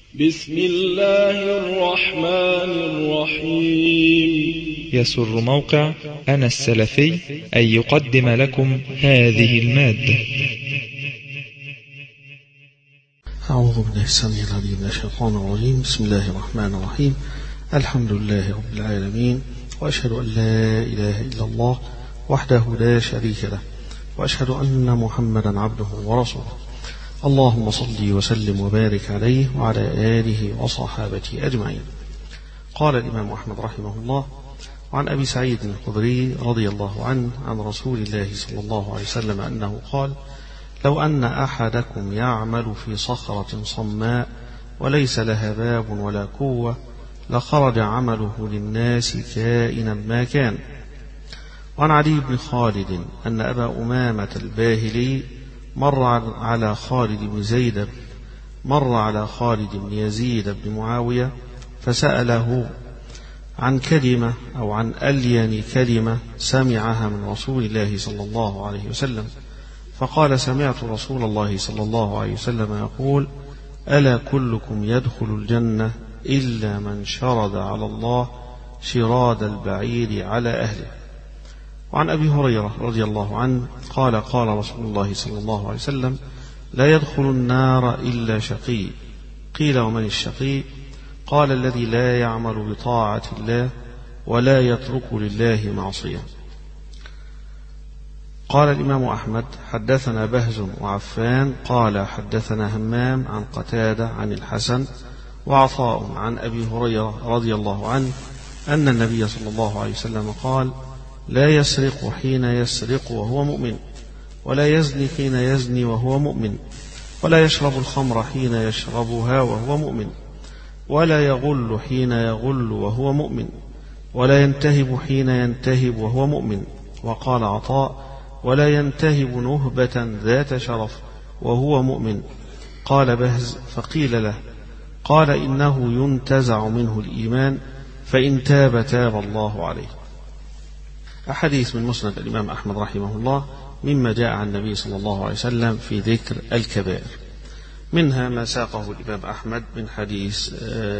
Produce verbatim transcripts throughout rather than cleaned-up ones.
بسم الله الرحمن الرحيم. يسر موقع أنا السلفي أن يقدم لكم هذه المادة. أعوذ بالله السميع العليم من الشيطان الرجيم. بسم الله الرحمن الرحيم. الحمد لله رب العالمين، وأشهد أن لا إله إلا الله وحده لا شريك له، وأشهد أن محمدا عبده ورسوله. اللهم صل وسلم وبارك عليه وعلى آله وصحابته أجمعين. قال الإمام أحمد رحمه الله: وعن أبي سعيد الخدري رضي الله عنه عن رسول الله صلى الله عليه وسلم أنه قال: لو أن أحدكم يعمل في صخرة صماء وليس لها باب ولا قوة لخرج عمله للناس كائنا ما كان. وعن علي بن خالد أن أبا أمامة الباهلي مر على خالد بن زيد مر على خالد بن يزيد بن معاوية فسأله عن كلمة أو عن ألين كلمة سمعها من رسول الله صلى الله عليه وسلم، فقال: سمعت رسول الله صلى الله عليه وسلم يقول: ألا كلكم يدخل الجنة إلا من شرد على الله شراد البعير على أهله. وعن أبي هريرة رضي الله عنه قال: قال رسول الله صلى الله عليه وسلم: لا يدخل النار إلا شقي. قيل: ومن الشقي؟ قال: الذي لا يعمل بطاعة الله ولا يترك لله معصية. قال الإمام أحمد: حدثنا بهز وعفان قال حدثنا همام عن قتادة عن الحسن وعطاء عن أبي هريرة رضي الله عنه أن النبي صلى الله عليه وسلم قال: لا يسرق حين يسرق وهو مؤمن، ولا يزني حين يزني وهو مؤمن، ولا يشرب الخمر حين يشربها وهو مؤمن، ولا يغل حين يغل وهو مؤمن، ولا ينتهب حين ينتهب وهو مؤمن. وقال عطاء: ولا ينتهب نهبة ذات شرف وهو مؤمن. قال بهز: فقيل له: قال: إنه ينتزع منه الإيمان، فإن تاب تاب الله عليه. أحاديث من مسند الإمام أحمد رحمه الله مما جاء عن النبي صلى الله عليه وسلم في ذكر الكبائر، منها ما ساقه الإمام أحمد من حديث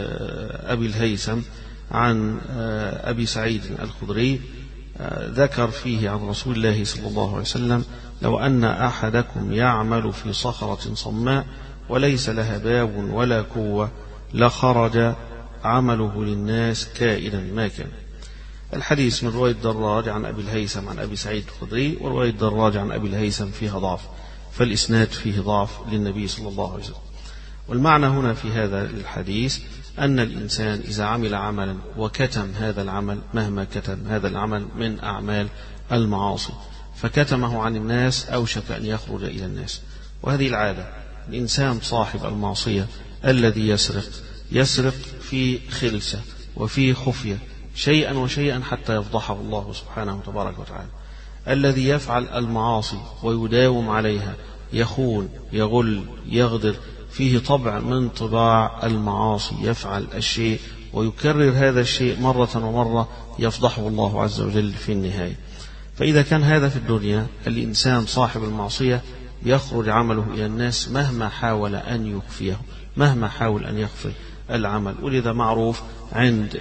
أبي الهيثم عن أبي سعيد الخدري، ذكر فيه عن رسول الله صلى الله عليه وسلم: لو أن أحدكم يعمل في صخرة صماء وليس لها باب ولا قوة لخرج عمله للناس كائنا ما كان. الحديث من رواية دراج عن أبي الهيثم عن أبي سعيد الخدري، ورواية دراج عن أبي الهيثم فيها ضعف، فالإسناد فيه ضعف للنبي صلى الله عليه وسلم. والمعنى هنا في هذا الحديث أن الإنسان إذا عمل عملا وكتم هذا العمل، مهما كتم هذا العمل من أعمال المعاصي، فكتمه عن الناس أوشك أن يخرج إلى الناس. وهذه العادة، الإنسان صاحب المعصية الذي يسرق يسرق في خلسة وفي خفية شيئا وشيئا حتى يفضحه الله سبحانه تبارك وتعالى. الذي يفعل المعاصي ويداوم عليها، يخون يغل يغدر، فيه طبع من طباع المعاصي، يفعل الشيء ويكرر هذا الشيء مرة ومرة يفضحه الله عز وجل في النهاية. فإذا كان هذا في الدنيا، الإنسان صاحب المعصية يخرج عمله إلى الناس مهما حاول أن يخفيه، مهما حاول أن يخفي العمل. ولذا معروف عند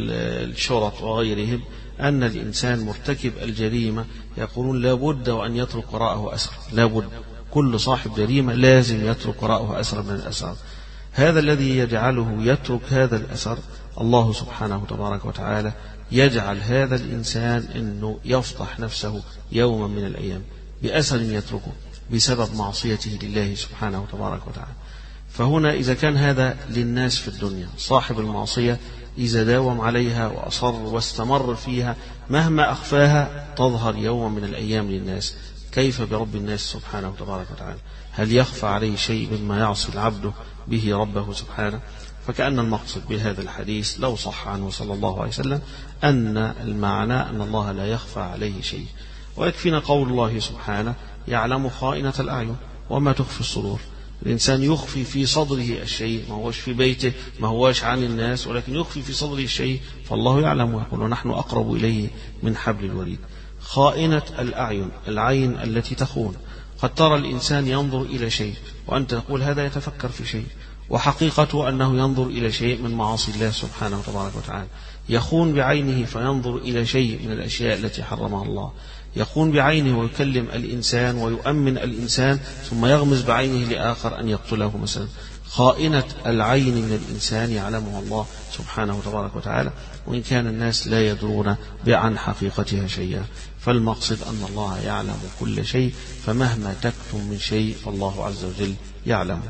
الشرط وغيرهم أن الإنسان مرتكب الجريمة يقولون لابد وأن يترك وراءه أثر، لابد، كل صاحب جريمة لازم يترك وراءه أثر من الأثر. هذا الذي يجعله يترك هذا الأثر الله سبحانه تبارك وتعالى يجعل هذا الإنسان أنه يفضح نفسه يوما من الأيام بأثر يتركه بسبب معصيته لله سبحانه تبارك وتعالى. فهنا إذا كان هذا للناس في الدنيا، صاحب المعصية إذا داوم عليها وأصر واستمر فيها مهما أخفاها تظهر يوما من الأيام للناس، كيف برب الناس سبحانه تبارك وتعالى؟ هل يخفى عليه شيء مما يعصي العبد به ربه سبحانه؟ فكأن المقصد بهذا الحديث لو صح عنه صلى الله عليه وسلم أن المعنى أن الله لا يخفى عليه شيء. ويكفينا قول الله سبحانه: يعلم خائنة الأعين وما تخفي الصدور. الإنسان يخفي في صدره الشيء، ما هوش في بيته، ما هوش عن الناس، ولكن يخفي في صدره الشيء، فالله يعلم ويقول: ونحن أقرب إليه من حبل الوريد. خائنة الأعين، العين التي تخون. قد ترى الإنسان ينظر إلى شيء وأنت تقول هذا يتفكر في شيء، وحقيقته أنه ينظر إلى شيء من معاصي الله سبحانه وتبارك وتعالى، يخون بعينه فينظر إلى شيء من الأشياء التي حرمها الله، يخون بعينه ويكلم الإنسان ويؤمن الإنسان ثم يغمز بعينه لآخر أن يقتله مثلا. خائنة العين من الإنسان يعلمها الله سبحانه وتبارك وتعالى، وإن كان الناس لا يدرون عن حقيقتها شيئا. فالمقصد أن الله يعلم كل شيء، فمهما تكتم من شيء فالله عز وجل يعلم.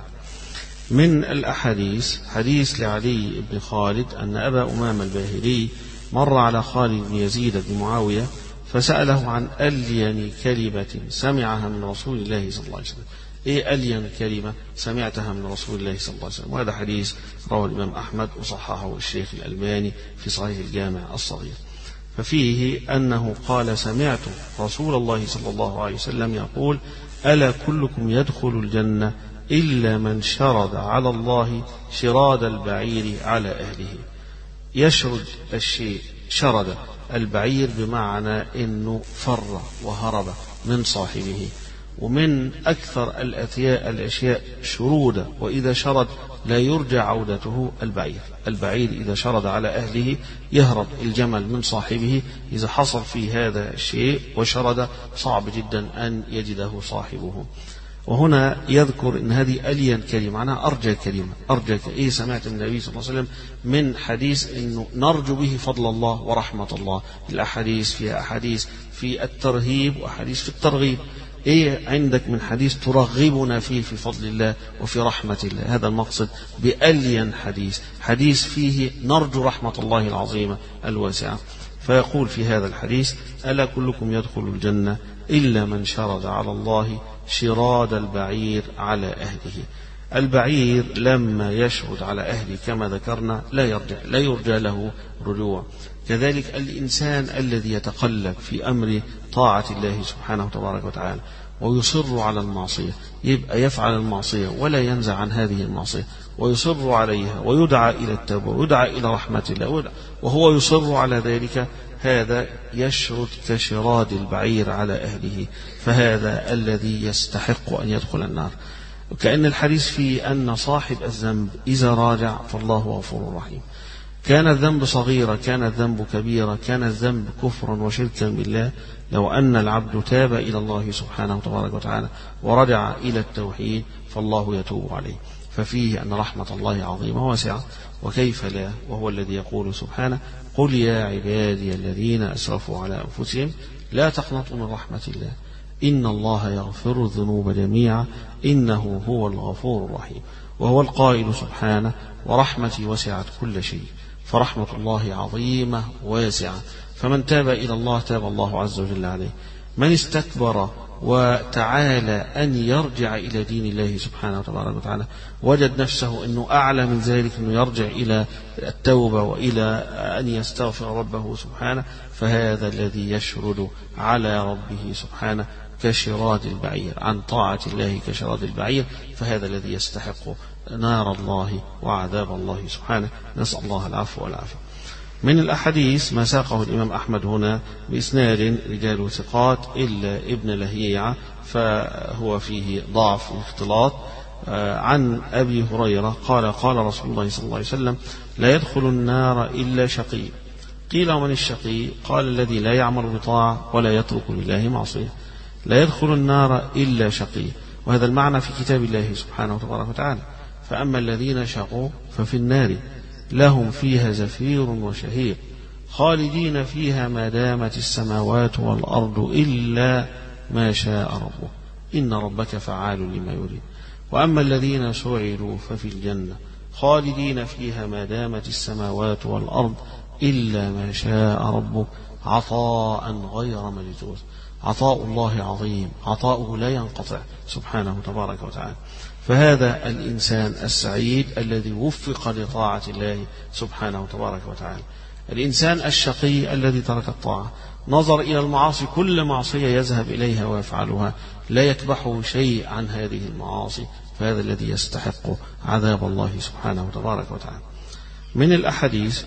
من الأحاديث حديث لعلي بن خالد أن أبا أمامة الباهلي مر على خالد بن يزيد بن معاوية فسأله عن ألين كلمة سمعها من رسول الله صلى الله عليه وسلم. إيه ألين كلمة سمعتها من رسول الله صلى الله عليه وسلم؟ وهذا حديث رواه الإمام أحمد وصححه الشيخ الألباني في صحيح الجامع الصغير. ففيه أنه قال: سمعت رسول الله صلى الله عليه وسلم يقول: ألا كلكم يدخل الجنة إلا من شرد على الله شراد البعير على أهله. يشرد الشيء، شرد البعير بمعنى أنه فر وهرب من صاحبه. ومن أكثر الأشياء شرودة، وإذا شرد لا يرجى عودته البعير. البعير إذا شرد على أهله يهرب الجمل من صاحبه. إذا حصل في هذا الشيء وشرد صعب جدا أن يجده صاحبه. وهنا يذكر أن هذه ألين كلمة، معناها أرجى كلمة. أرجى إيه سمعت من النبي صلى الله عليه وسلم من حديث أنه نرجو به فضل الله ورحمة الله. الأحاديث فيها أحاديث في الترهيب وأحاديث في الترغيب. إيه عندك من حديث ترغبنا فيه في فضل الله وفي رحمة الله؟ هذا المقصد بألين حديث، حديث فيه نرجو رحمة الله العظيمة الواسعة. فيقول في هذا الحديث: ألا كلكم يدخل الجنة إلا من شرد على الله شراد البعير على أهله. البعير لما يشرد على أهله كما ذكرنا لا يرجع، لا يرجى له رجوع. كذلك الإنسان الذي يتقلب في أمر طاعة الله سبحانه وتبارك وتعالى ويصر على المعصية، يبقى يفعل المعصية ولا ينزع عن هذه المعصية ويصر عليها ويدعى إلى التوبة ويدعى إلى رحمة الله وهو يصر على ذلك، هذا يشرد كشراد البعير على أهله، فهذا الذي يستحق أن يدخل النار. وكأن الحديث فيه أن صاحب الذنب إذا راجع فالله غفور رحيم. كان الذنب صغيرا، كان الذنب كبيرا، كان الذنب كفرا وشركا بالله، لو أن العبد تاب إلى الله سبحانه وتبارك وتعالى ورجع إلى التوحيد فالله يتوب عليه. ففيه أن رحمة الله عظيمة واسعة، وكيف لا، وهو الذي يقول سبحانه: قل يا عبادي الذين أسرفوا على أنفسهم لا تقنطوا من رحمة الله إن الله يغفر الذنوب جميعا إنه هو الغفور الرحيم. وهو القائل سبحانه: ورحمتي وسعت كل شيء. فرحمة الله عظيمة واسعة، فمن تاب إلى الله تاب الله عز وجل عليه. من استكبر وتعالى أن يرجع إلى دين الله سبحانه وتبارك وتعالى وجد نفسه أنه أعلى من ذلك، أنه يرجع إلى التوبة وإلى أن يستغفر ربه سبحانه، فهذا الذي يشرد على ربه سبحانه كشراد البعير عن طاعة الله كشراد البعير، فهذا الذي يستحق نار الله وعذاب الله سبحانه. نسأل الله العفو والعافية. من الأحاديث ما ساقه الإمام أحمد هنا بإسناد رجال ثقات إلا ابن لهيعة، فهو فيه ضعف واختلاط. عن أبي هريرة قال: قال رسول الله صلى الله عليه وسلم: لا يدخل النار إلا شقي. قيل: ومن الشقي؟ قال: الذي لا يعمل بطاعة ولا يترك لله معصية. لا يدخل النار إلا شقي، وهذا المعنى في كتاب الله سبحانه وتبارك وتعالى. فأما الذين شقوا ففي النار لهم فيها زفير وشهيق خالدين فيها ما دامت السماوات والأرض إلا ما شاء ربك إن ربك فعال لما يريد. وأما الذين سعدوا ففي الجنة خالدين فيها ما دامت السماوات والأرض إلا ما شاء ربك عطاء غير مجذوذ. عطاء الله عظيم، عطاؤه لا ينقطع سبحانه تبارك وتعالى. فهذا الإنسان السعيد الذي وفق لطاعة الله سبحانه تبارك وتعالى. الإنسان الشقي الذي ترك الطاعة، نظر إلى المعاصي، كل معصية يذهب إليها ويفعلها، لا يكبحه شيء عن هذه المعاصي، فهذا الذي يستحق عذاب الله سبحانه تبارك وتعالى. من الأحاديث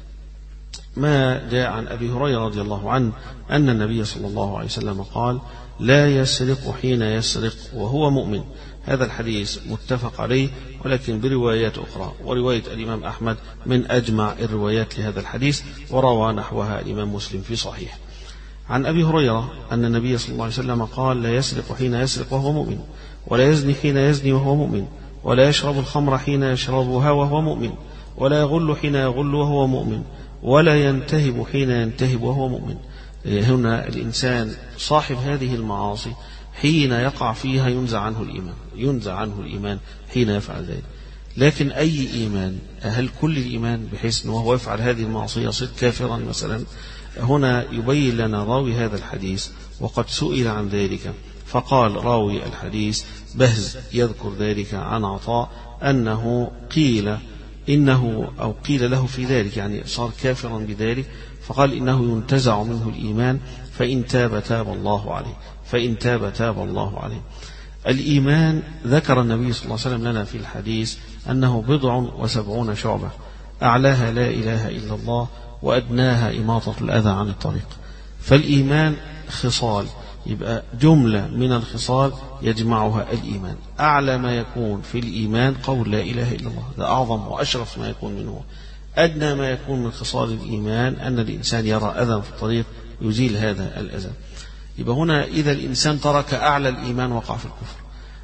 ما جاء عن أبي هريرة رضي الله عنه أن النبي صلى الله عليه وسلم قال: لا يسرق حين يسرق وهو مؤمن. هذا الحديث متفق عليه ولكن بروايات أخرى، ورواية الإمام أحمد من أجمع الروايات لهذا الحديث، وروى نحوها الإمام مسلم في صحيح. عن أبي هريرة أن النبي صلى الله عليه وسلم قال: لا يسرق حين يسرق وهو مؤمن، ولا يزني حين يزني وهو مؤمن، ولا يشرب الخمر حين يشربها وهو مؤمن، ولا يغل حين يغل وهو مؤمن، ولا ينتهب حين ينتهب وهو مؤمن. هنا الإنسان صاحب هذه المعاصي حين يقع فيها ينزع عنه الإيمان، ينزع عنه الإيمان حين يفعل ذلك. لكن أي إيمان؟ هل كل الإيمان بحيث أنه وهو يفعل هذه المعصية يصير كافرا مثلا؟ هنا يبين لنا راوي هذا الحديث وقد سئل عن ذلك، فقال راوي الحديث بهز يذكر ذلك عن عطاء أنه قيل إنه أو قيل له في ذلك، يعني صار كافرا بذلك، فقال إنه ينتزع منه الإيمان فإن تاب تاب الله عليه، فإن تاب تاب الله عليه. الإيمان ذكر النبي صلى الله عليه وسلم لنا في الحديث أنه بضع وسبعون شعبة، أعلاها لا إله إلا الله، وأدناها إماطة الأذى عن الطريق. فالإيمان خصال، يبقى جملة من الخصال يجمعها الإيمان. أعلى ما يكون في الإيمان قول لا إله إلا الله، ده أعظم وأشرف ما يكون منه. أدنى ما يكون من خصال الإيمان أن الإنسان يرى أذى في الطريق يزيل هذا الأذى. يبقى هنا إذا الإنسان ترك أعلى الإيمان وقع في الكفر،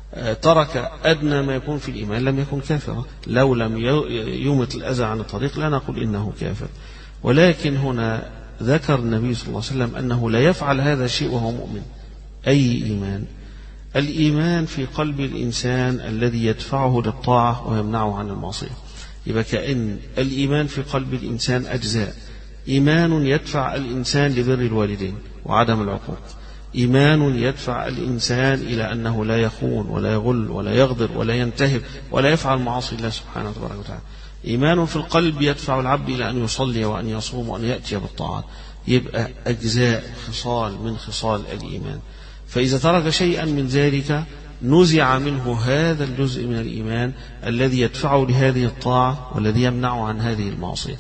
ترك أدنى ما يكون في الإيمان لم يكن كافرا. لو لم يمت الأذى عن الطريق لا نقول إنه كافر، ولكن هنا ذكر النبي صلى الله عليه وسلم أنه لا يفعل هذا الشيء وهو مؤمن. أي إيمان؟ الإيمان في قلب الإنسان الذي يدفعه للطاعة ويمنعه عن المعصية. يبقى كأن الإيمان في قلب الإنسان أجزاء: إيمان يدفع الإنسان لبر الوالدين وعدم العقوق، إيمان يدفع الإنسان إلى أنه لا يخون ولا يغل ولا يغدر ولا ينتهب ولا يفعل معاصي الله سبحانه وتعالى، إيمان في القلب يدفع العبد إلى أن يصلي وأن يصوم وأن يأتي بالطاعات. يبقى أجزاء خصال من خصال الإيمان، فإذا ترك شيئا من ذلك نزع منه هذا الجزء من الإيمان الذي يدفعه لهذه الطاعة والذي يمنعه عن هذه المعصية.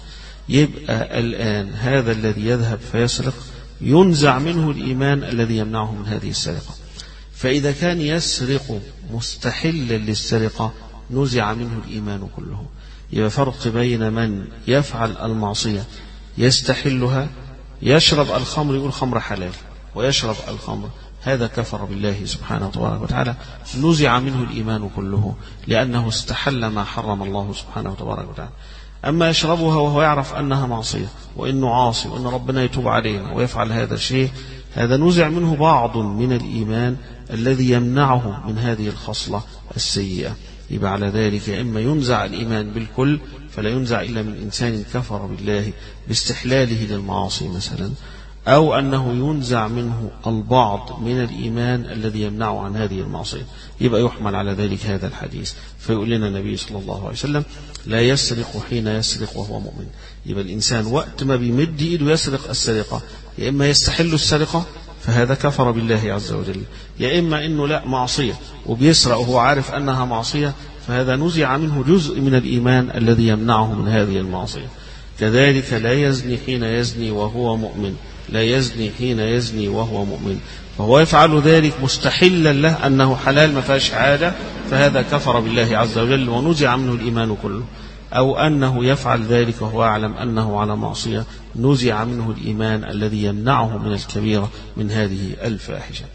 يبقى الآن هذا الذي يذهب فيسرق ينزع منه الإيمان الذي يمنعه من هذه السرقة. فإذا كان يسرق مستحلا للسرقة نزع منه الإيمان كله. يبقى فرق بين من يفعل المعصية يستحلها، يشرب الخمر يقول خمر حلال ويشرب الخمر، هذا كفر بالله سبحانه وتعالى، نزع منه الإيمان كله لأنه استحل ما حرم الله سبحانه وتعالى. أما يشربها وهو يعرف أنها معصية وإنه عاصي وإن ربنا يتوب علينا ويفعل هذا الشيء، هذا نزع منه بعض من الإيمان الذي يمنعه من هذه الخصلة السيئة. يبقى على ذلك إما ينزع الإيمان بالكل، فلا ينزع إلا من إنسان كفر بالله باستحلاله للمعاصي مثلا، أو أنه ينزع منه البعض من الإيمان الذي يمنعه عن هذه المعصية. يبقى يحمل على ذلك هذا الحديث، فيقول لنا النبي صلى الله عليه وسلم لا يسرق حين يسرق وهو مؤمن. يبقى الإنسان وقت ما بيمد إيده يسرق السرقة، يا إما يستحل السرقة فهذا كفر بالله عز وجل، يا إما إنه لا معصية وبيسرق وهو عارف أنها معصية، فهذا نزع منه جزء من الإيمان الذي يمنعه من هذه المعصية. كذلك لا يزني حين يزني وهو مؤمن، لا يزني حين يزني وهو مؤمن، فهو يفعل ذلك مستحلا له أنه حلال ما فيهاش عادة، فهذا كفر بالله عز وجل ونزع منه الإيمان كله. أو أنه يفعل ذلك وهو يعلم أنه على معصية، نزع منه الإيمان الذي يمنعه من الكبيرة من هذه الفاحشة.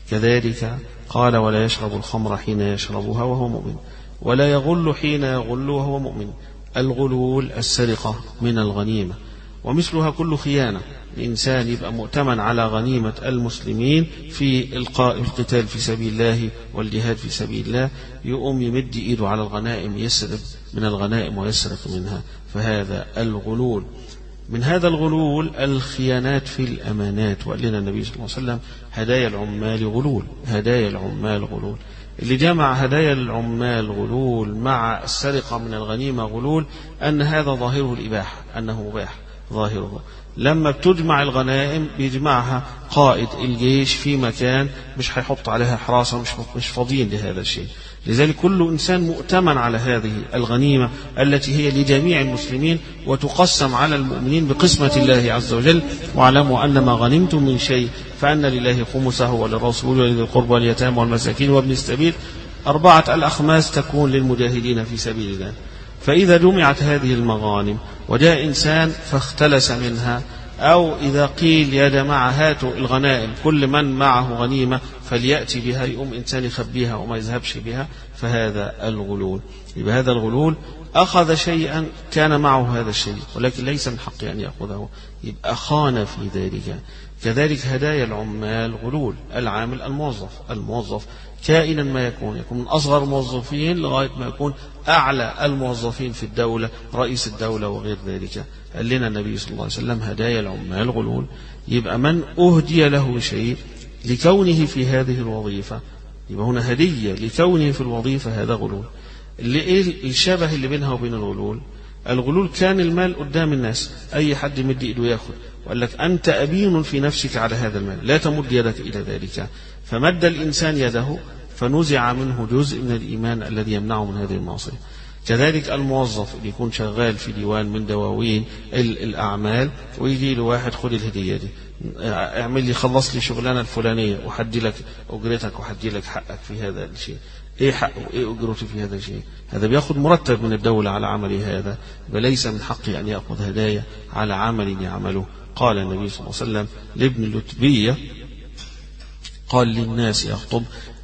كذلك قال ولا يشرب الخمر حين يشربها وهو مؤمن، ولا يغل حين يغل وهو مؤمن. الغلول السرقة من الغنيمة، ومثلها كل خيانة. الإنسان يبقى مؤتمن على غنيمة المسلمين في إلقاء القتال في سبيل الله والجهاد في سبيل الله، يقوم يمد إيده على الغنائم يسرق من الغنائم ويسرق منها، فهذا الغلول. من هذا الغلول الخيانات في الأمانات، وقال لنا النبي صلى الله عليه وسلم هدايا العمال غلول، هدايا العمال غلول. اللي جمع هدايا العمال غلول مع السرقة من الغنيمة غلول أن هذا ظاهره الإباحة، أنه مباح ظاهره. لما بتجمع الغنائم بيجمعها قائد الجيش في مكان مش هيحط عليها حراسة، مش مش فاضيين لهذا الشيء. لذلك كل إنسان مؤتمن على هذه الغنيمة التي هي لجميع المسلمين وتقسم على المؤمنين بقسمة الله عز وجل. واعلموا أن ما غنمتم من شيء فأن لله خمسه وللرسول ولذي القربى واليتامى والمساكين وابن السبيل أربعة الأخماس تكون للمجاهدين في سبيل الله. فإذا جمعت هذه المغانم وجاء إنسان فاختلس منها، أو إذا قيل يا جماعة هاتوا الغنائم كل من معه غنيمة فليأتي بها، يقوم إنسان يخبيها وما يذهبش بها، فهذا الغلول. يبقى هذا الغلول أخذ شيئا كان معه هذا الشيء ولكن ليس من حقه أن يأخذه، يبقى خان في ذلك. كذلك هدايا العمال غلول. العامل الموظف، الموظف كائنا ما يكون، يكون من أصغر الموظفين لغاية ما يكون أعلى الموظفين في الدولة، رئيس الدولة وغير ذلك. قال لنا النبي صلى الله عليه وسلم هدايا العمال غلول. يبقى من أهدي له شيء لكونه في هذه الوظيفة، يبقى هنا هدية لكونه في الوظيفة، هذا غلول. اللي إيه الشبه اللي بينها وبين الغلول؟ الغلول كان المال قدام الناس، أي حد يمد إيده ياخذ، وقال لك أنت أبين في نفسك على هذا المال، لا تمد يدك إلى ذلك. فمد الإنسان يده فنزع منه جزء من الإيمان الذي يمنعه من هذه المعصية. كذلك الموظف اللي يكون شغال في ديوان من دواوين الأعمال، ويجي له واحد خد الهدية دي، اعمل لي خلص لي شغلانة الفلانية وحدي لك أجرتك وحدي لك حقك في هذا الشيء. ايه حقه وايه اجرته في هذا الشيء؟ هذا بياخذ مرتب من الدولة على عمله هذا، وليس من حقه ان ياخذ هدايا على عمل يعمله. قال النبي صلى الله عليه وسلم لابن اللتبية، قال للناس يخطب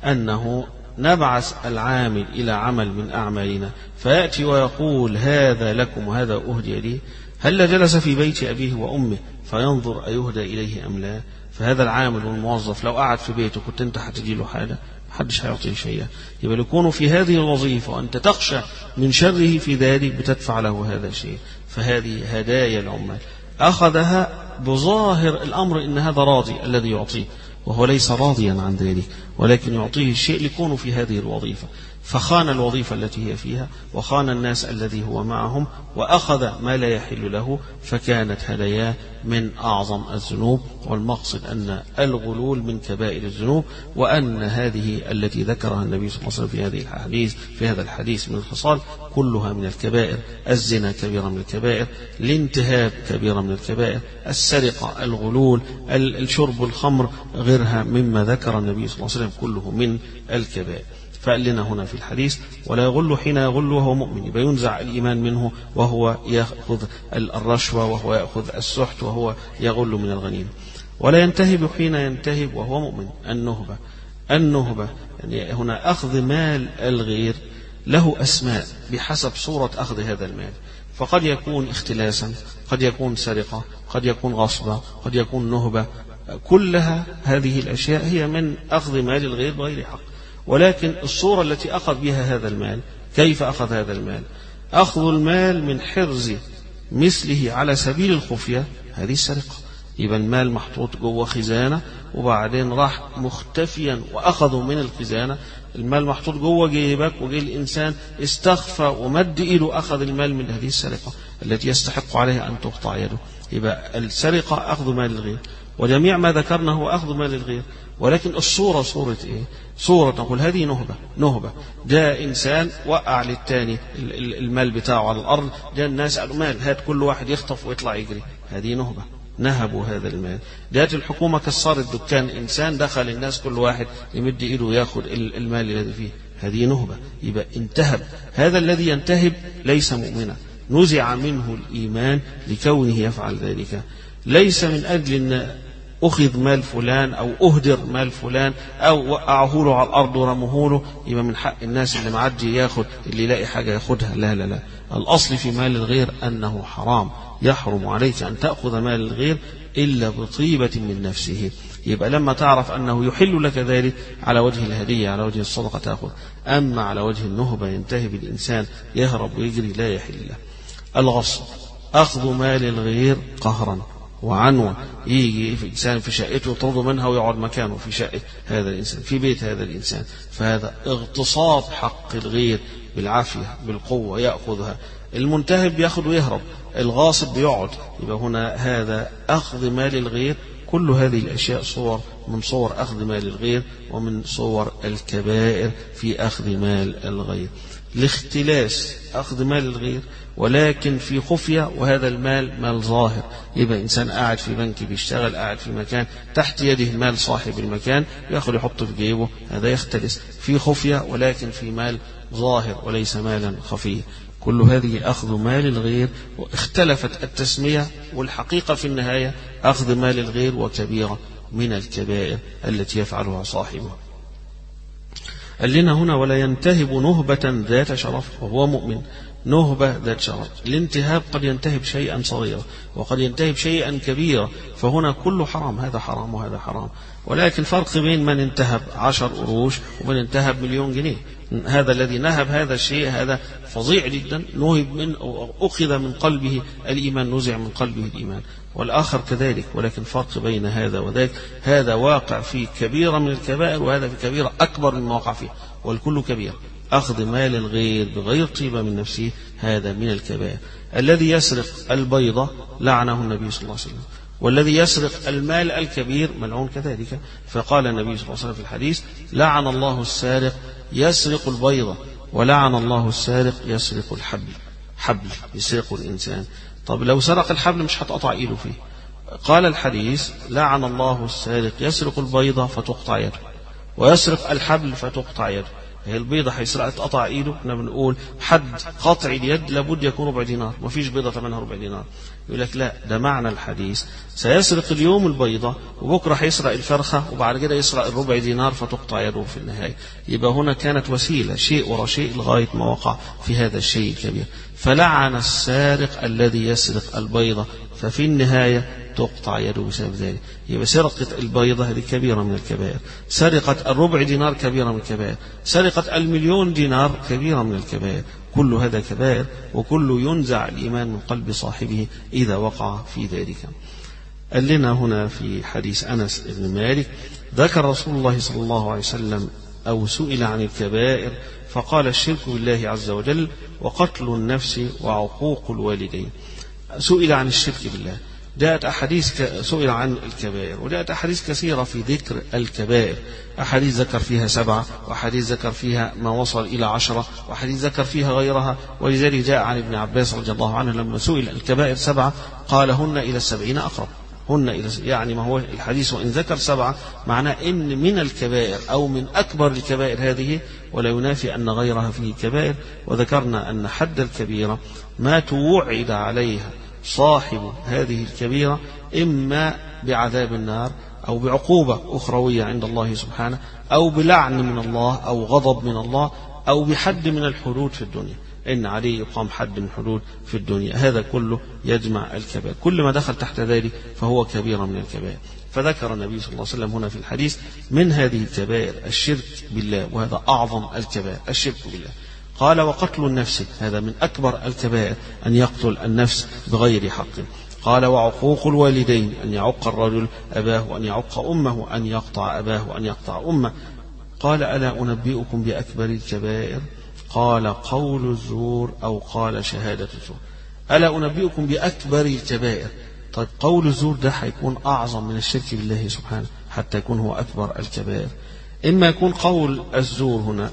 انه نبعث العامل الى عمل من اعمالنا فياتي ويقول هذا لكم وهذا اهدي لي، هل جلس في بيت ابيه وامه فينظر ايهدى اليه ام لا؟ فهذا العامل والموظف لو قعد في بيته كنت انت هتجي له حاجه؟ محدش هيعطيه شيئا. يبقى يكون في هذه الوظيفة وأنت تخشى من شره في ذلك بتدفع له هذا الشيء. فهذه هدايا العمال، أخذها بظاهر الأمر إن هذا راضي الذي يعطيه، وهو ليس راضيا عن ذلك، ولكن يعطيه الشيء ليكون في هذه الوظيفة، فخان الوظيفة التي هي فيها وخان الناس الذي هو معهم وأخذ ما لا يحل له، فكانت هداياه من أعظم الذنوب. والمقصد أن الغلول من كبائر الذنوب، وأن هذه التي ذكرها النبي صلى الله عليه وسلم في هذه الحديث في هذا الحديث من الخصال كلها من الكبائر. الزنا كبيرة من الكبائر، الانتهاب كبيرة من الكبائر، السرقة، الغلول، الشرب الخمر، غيرها مما ذكر النبي صلى الله عليه وسلم كله من الكبائر. فقال لنا هنا في الحديث ولا يغل حين يغل وهو مؤمن، يبقى ينزع الإيمان منه وهو يأخذ الرشوة وهو يأخذ السحت وهو يغل من الغنيمة. ولا ينتهب حين ينتهب وهو مؤمن. النهبة، النهبة يعني هنا أخذ مال الغير له أسماء بحسب صورة أخذ هذا المال، فقد يكون اختلاسا، قد يكون سرقة، قد يكون غصبة، قد يكون نهبة. كلها هذه الأشياء هي من أخذ مال الغير بغير حق. ولكن الصورة التي أخذ بها هذا المال، كيف أخذ هذا المال؟ أخذ المال من حرز مثله على سبيل الخفية، هذه السرقة. يبقى المال محطوط جوه خزانة وبعدين راح مختفيا وأخذوا من الخزانة. المال محطوط جوه جيبك وجي الإنسان استخفى ومد إيده أخذ المال من هذه السرقة التي يستحق عليها أن تقطع يده. يبقى السرقة أخذ مال الغير، وجميع ما ذكرنا هو أخذ مال الغير. ولكن الصورة صورة إيه؟ صورة نقول هذه نهبة. نهبة جاء إنسان وقع للتاني المال بتاعه على الأرض، جاء الناس قالوا مال هات كل واحد يخطف ويطلع يجري، هذه نهبة، نهبوا هذا المال. جاءت الحكومة كسرت دكان إنسان، دخل الناس كل واحد يمد إيده ويأخذ المال الذي فيه، هذه نهبة. يبقى انتهب. هذا الذي ينتهب ليس مؤمنا، نزع منه الإيمان لكونه يفعل ذلك، ليس من أجل أن أخذ مال فلان أو أهدر مال فلان أو وقعه له على الأرض ورموه له يبقى من حق الناس اللي معدي ياخد، اللي يلاقي حاجة ياخدها. لا لا لا، الأصل في مال الغير أنه حرام، يحرم عليك أن تأخذ مال الغير إلا بطيبة من نفسه. يبقى لما تعرف أنه يحل لك ذلك على وجه الهدية على وجه الصدقة تأخذ، أما على وجه النهبة ينتهي بالإنسان يهرب ويجري لا يحل له. الغصب أخذ مال الغير قهرا وعنوة، يجي في إنسان في شقته يطرد منها ويقعد مكانه في شقة هذا الإنسان في بيت هذا الإنسان، فهذا اغتصاب حق الغير بالعافية بالقوة يأخذها. المنتهب يأخذ ويهرب، الغاصب بيقعد. يبقى هنا هذا أخذ مال الغير. كل هذه الأشياء صور من صور أخذ مال الغير ومن صور الكبائر في أخذ مال الغير. لاختلاس أخذ مال الغير، ولكن في خفية، وهذا المال مال ظاهر. يبقى إنسان قاعد في بنك بيشتغل، قاعد في مكان تحت يده مال صاحب المكان، يأخذ يحطه في جيبه، هذا يختلس في خفية، ولكن في مال ظاهر وليس مالا خفيا. كل هذه أخذ مال الغير، واختلفت التسمية، والحقيقة في النهاية أخذ مال الغير وكبيرة من الكبائر التي يفعلها صاحبه. قال لنا هنا: ولا ينتهب نهبة ذات شرف وهو مؤمن. نهبة ذات شرف، الانتهاب قد ينتهب شيئا صغيرا وقد ينتهب شيئا كبيرا، فهنا كله حرام، هذا حرام وهذا حرام. ولكن فرق بين من انتهب عشر قروش ومن انتهب مليون جنيه. هذا الذي نهب هذا الشيء هذا فظيع جدا، نهب من أو أخذ من قلبه الإيمان، نزع من قلبه الإيمان، والآخر كذلك. ولكن فرق بين هذا وذاك، هذا واقع في كبيرة من الكبائر، وهذا في كبيرة أكبر مما وقع فيه، والكل كبير. أخذ مال الغير بغير طيبة من نفسه هذا من الكبائر. الذي يسرق البيضة لعنه النبي صلى الله عليه وسلم، والذي يسرق المال الكبير ملعون كذلك. فقال النبي صلى الله عليه وسلم في الحديث: لعن الله السارق يسرق البيضة، ولعن الله السارق يسرق الحبل. حبل يسرق الإنسان. طب لو سرق الحبل مش هتقطع إيده فيه. قال الحديث: لعن الله السارق يسرق البيضة فتقطع يده، ويسرق الحبل فتقطع يده. هي البيضة هيسرق تقطع ايده، احنا بنقول حد قطع اليد لابد يكون ربع دينار، ما فيش بيضة ثمنها ربع دينار. يقول لك لا، ده معنى الحديث سيسرق اليوم البيضة وبكرة هيسرق الفرخة وبعد كده يسرق الربع دينار فتقطع يده في النهاية. يبقى هنا كانت وسيلة، شيء ورا شيء لغاية ما وقع في هذا الشيء الكبير. فلعن السارق الذي يسرق البيضة، ففي النهاية تقطع يده بسبب ذلك. يبقى سرقة البيضة هذه كبيرة من الكبائر، سرقة الربع دينار كبيرة من الكبائر، سرقة المليون دينار كبيرة من الكبائر. كل هذا كبائر، وكل ينزع الإيمان من قلب صاحبه إذا وقع في ذلك. قال لنا هنا في حديث أنس بن مالك: ذكر رسول الله صلى الله عليه وسلم أو سئل عن الكبائر فقال: الشرك بالله عز وجل، وقتل النفس، وعقوق الوالدين. سئل عن الشرك بالله، جاءت أحاديث سئل عن الكبائر، وجاءت أحاديث كثيرة في ذكر الكبائر. أحاديث ذكر فيها سبعة، وأحاديث ذكر فيها ما وصل إلى عشرة، وأحاديث ذكر فيها غيرها. ولذلك جاء عن ابن عباس رضي الله عنه لما سئل الكبائر سبعة قال: هن إلى السبعين أقرب. هن إلى يعني ما هو الحديث وإن ذكر سبعة معناه إن من الكبائر أو من أكبر الكبائر هذه، ولا ينافي أن غيرها فيه كبائر. وذكرنا أن حد الكبيرة ما توعد عليها صاحب هذه الكبيرة إما بعذاب النار أو بعقوبة أخروية عند الله سبحانه، أو بلعن من الله أو غضب من الله، أو بحد من الحدود في الدنيا، إن عليه يقام حد من حدود في الدنيا. هذا كله يجمع الكبائر، كل ما دخل تحت ذلك فهو كبيرة من الكبائر. فذكر النبي صلى الله عليه وسلم هنا في الحديث من هذه الكبائر الشرك بالله، وهذا أعظم الكبائر الشرك بالله. قال: وقتل النفس، هذا من أكبر الكبائر، أن يقتل النفس بغير حق. قال: وعقوق الوالدين، أن يعق الرجل أباه، وأن يعق أمه، أن يقطع أباه وأن يقطع أمه. قال: ألا أنبئكم بأكبر الكبائر؟ قال: قول الزور، أو قال شهادة الزور. ألا أنبئكم بأكبر الكبائر؟ طيب قول الزور ده هيكون أعظم من الشرك بالله سبحانه حتى يكون هو أكبر الكبائر. إما يكون قول الزور هنا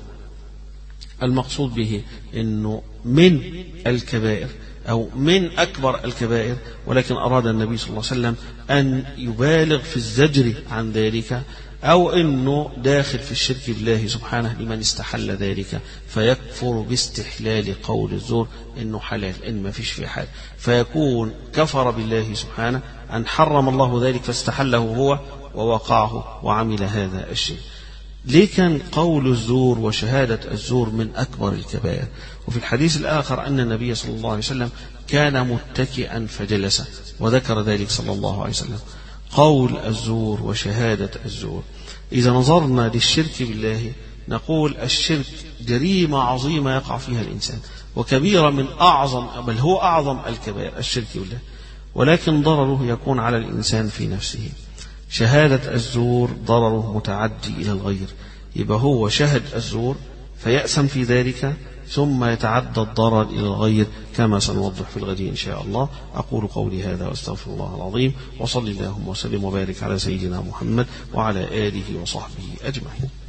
المقصود به أنه من الكبائر أو من أكبر الكبائر، ولكن أراد النبي صلى الله عليه وسلم أن يبالغ في الزجر عن ذلك، أو أنه داخل في الشرك بالله سبحانه لمن استحل ذلك فيكفر باستحلال قول الزور أنه حلال، إن ما فيش في حال، فيكون كفر بالله سبحانه أن حرم الله ذلك فاستحله هو ووقعه وعمل هذا الشيء. ليه كان قول الزور وشهادة الزور من أكبر الكبائر؟ وفي الحديث الآخر أن النبي صلى الله عليه وسلم كان متكئا فجلس، وذكر ذلك صلى الله عليه وسلم. قول الزور وشهادة الزور، إذا نظرنا للشرك بالله نقول الشرك جريمة عظيمة يقع فيها الإنسان، وكبيرة من أعظم بل هو أعظم الكبائر الشرك بالله، ولكن ضرره يكون على الإنسان في نفسه. شهادة الزور ضرره متعدي إلى الغير، يبقى هو شهد الزور فيأسم في ذلك ثم يتعدى الضرر إلى الغير كما سنوضح في الغد إن شاء الله. أقول قولي هذا وأستغفر الله العظيم، وصلي اللهم وسلم وبارك على سيدنا محمد وعلى آله وصحبه أجمعين.